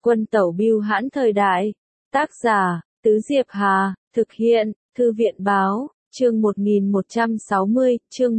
Quân tẩu bưu hãn thời đại. Tác giả, Tứ Diệp Hà, thực hiện, Thư viện báo, chương 1160, chương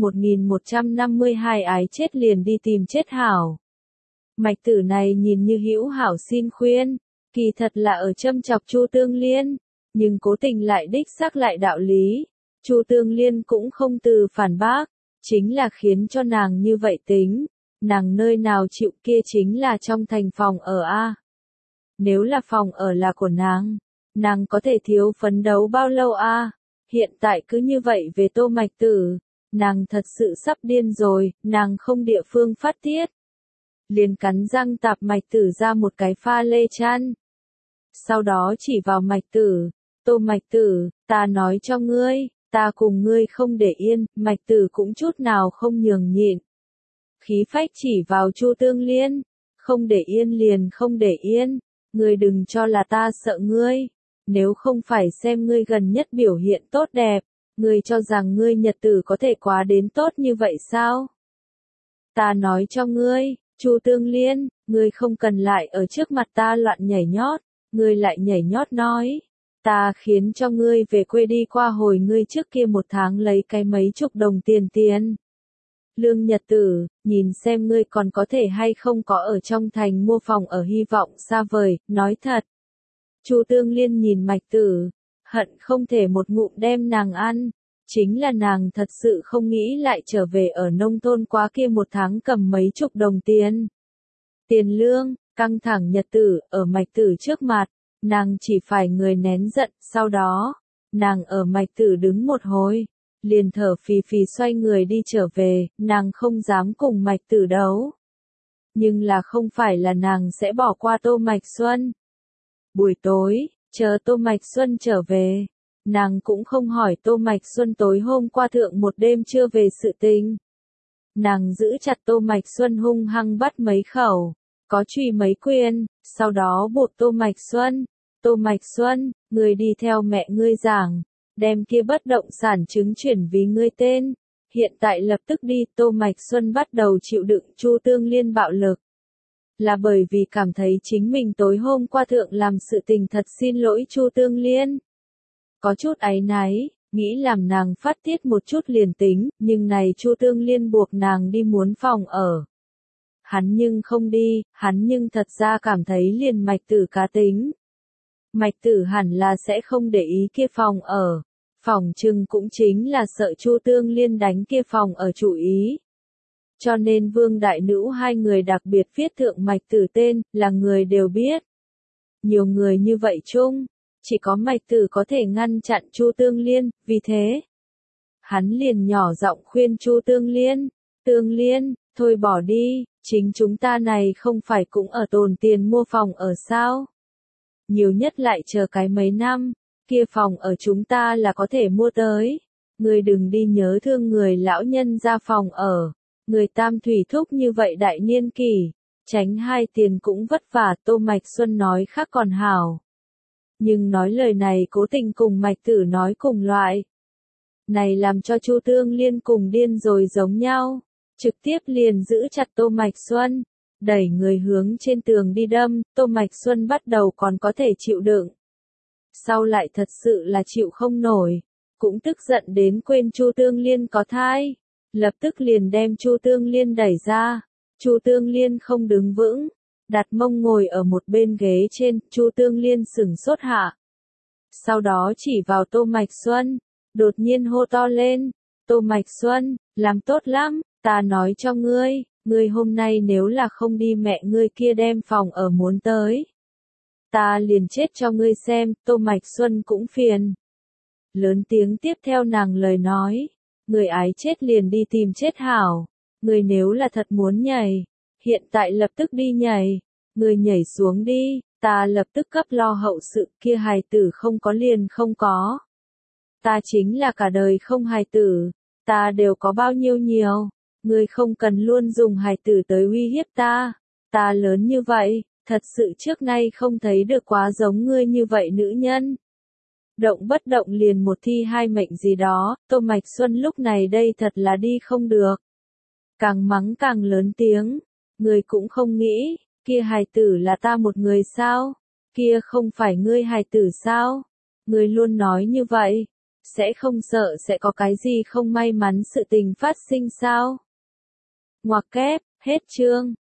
1152 ái chết liền đi tìm chết hảo. Mạch Tử này nhìn như hữu hảo xin khuyên, kỳ thật là ở châm chọc Chu Tương Liên, nhưng cố tình lại đích xác lại đạo lý. Chu Tương Liên cũng không từ phản bác, chính là khiến cho nàng như vậy tính, nàng nơi nào chịu kia chính là trong thành phòng ở a. Nếu là phòng ở là của nàng có thể thiếu phấn đấu bao lâu a? Hiện tại cứ như vậy về Tô Mạch Tử, nàng thật sự sắp điên rồi, nàng không địa phương phát tiết. Liền cắn răng tạp Mạch Tử ra một cái pha lê chăn. Sau đó chỉ vào Mạch Tử, Tô Mạch Tử, ta nói cho ngươi, ta cùng ngươi không để yên, Mạch Tử cũng chút nào không nhường nhịn. Khí phách chỉ vào Chu Tương Liên, không để yên liền không để yên, ngươi đừng cho là ta sợ ngươi, nếu không phải xem ngươi gần nhất biểu hiện tốt đẹp, ngươi cho rằng ngươi nhật tử có thể quá đến tốt như vậy sao? Ta nói cho ngươi, Chu Tương Liên, ngươi không cần lại ở trước mặt ta loạn nhảy nhót, ngươi lại nhảy nhót nói. Ta khiến cho ngươi về quê đi qua hồi ngươi trước kia một tháng lấy cái mấy chục đồng tiền. Lương nhật tử, nhìn xem ngươi còn có thể hay không có ở trong thành mua phòng ở hy vọng xa vời, nói thật. Chu Tương Liên nhìn Mạch Tử, hận không thể một ngụm đem nàng ăn, chính là nàng thật sự không nghĩ lại trở về ở nông thôn quá kia một tháng cầm mấy chục đồng tiền. Tiền lương, căng thẳng nhật tử, ở Mạch Tử trước mặt, nàng chỉ phải người nén giận, sau đó, nàng ở Mạch Tử đứng một hồi, liền thở phì phì xoay người đi trở về, nàng không dám cùng Mạch Tử đấu. Nhưng là không phải là nàng sẽ bỏ qua Tô Mạch Xuân. Buổi tối, chờ Tô Mạch Xuân trở về, nàng cũng không hỏi Tô Mạch Xuân tối hôm qua thượng một đêm chưa về sự tình. Nàng giữ chặt Tô Mạch Xuân hung hăng bắt mấy khẩu, có chùy mấy quyền, sau đó buộc Tô Mạch Xuân. Tô Mạch Xuân, ngươi đi theo mẹ ngươi giảng, đem kia bất động sản chứng chuyển vì ngươi tên. Hiện tại lập tức đi, Tô Mạch Xuân bắt đầu chịu đựng Chu Tương Liên bạo lực. Là bởi vì cảm thấy chính mình tối hôm qua thượng làm sự tình thật xin lỗi Chu Tương Liên. Có chút áy náy, nghĩ làm nàng phát tiết một chút liền tính, nhưng này Chu Tương Liên buộc nàng đi muốn phòng ở. Hắn nhưng không đi, hắn nhưng thật ra cảm thấy liền Mạch Tử cá tính. Mạch Tử hẳn là sẽ không để ý kia phòng ở, phỏng chừng cũng chính là sợ Chu Tương Liên đánh kia phòng ở chủ ý. Cho nên Vương Đại Nữ hai người đặc biệt viết thượng Mạch Tử tên, là người đều biết. Nhiều người như vậy chung, chỉ có Mạch Tử có thể ngăn chặn Chu Tương Liên, vì thế. Hắn liền nhỏ giọng khuyên Chu Tương Liên, thôi bỏ đi, chính chúng ta này không phải cũng ở tồn tiền mua phòng ở sao? Nhiều nhất lại chờ cái mấy năm, kia phòng ở chúng ta là có thể mua tới. Người đừng đi nhớ thương người lão nhân ra phòng ở. Người tam thủy thúc như vậy đại niên kỷ, tránh hai tiền cũng vất vả. Tô Mạch Xuân nói khác còn hảo. Nhưng nói lời này cố tình cùng Mạch Tử nói cùng loại. Này làm cho Chu Tương Liên cùng điên rồi giống nhau. Trực tiếp liền giữ chặt Tô Mạch Xuân. Đẩy người hướng trên tường đi đâm, Tô Mạch Xuân bắt đầu còn có thể chịu đựng. Sau lại thật sự là chịu không nổi, cũng tức giận đến quên Chu Tương Liên có thai, lập tức liền đem Chu Tương Liên đẩy ra. Chu Tương Liên không đứng vững, đặt mông ngồi ở một bên ghế trên, Chu Tương Liên sửng sốt hạ. Sau đó chỉ vào Tô Mạch Xuân, đột nhiên hô to lên, Tô Mạch Xuân, làm tốt lắm, ta nói cho ngươi. Ngươi hôm nay nếu là không đi mẹ ngươi kia đem phòng ở muốn tới. Ta liền chết cho ngươi xem, Tô Mạch Xuân cũng phiền. Lớn tiếng tiếp theo nàng lời nói. Người ái chết liền đi tìm chết hảo. Người nếu là thật muốn nhảy. Hiện tại lập tức đi nhảy. Người nhảy xuống đi, ta lập tức cấp lo hậu sự kia hài tử không có liền không có. Ta chính là cả đời không hài tử. Ta đều có bao nhiêu nhiều. Ngươi không cần luôn dùng hài tử tới uy hiếp ta. Ta lớn như vậy, thật sự trước nay không thấy được quá giống ngươi như vậy nữ nhân. Động bất động liền một thi hai mệnh gì đó, Tô Mạch Xuân lúc này đây thật là đi không được. Càng mắng càng lớn tiếng, ngươi cũng không nghĩ, Kia hài tử là ta một người sao? Kia không phải ngươi hài tử sao? Ngươi luôn nói như vậy, sẽ không sợ sẽ có cái gì không may mắn sự tình phát sinh sao? Ngoặc kép, hết chương.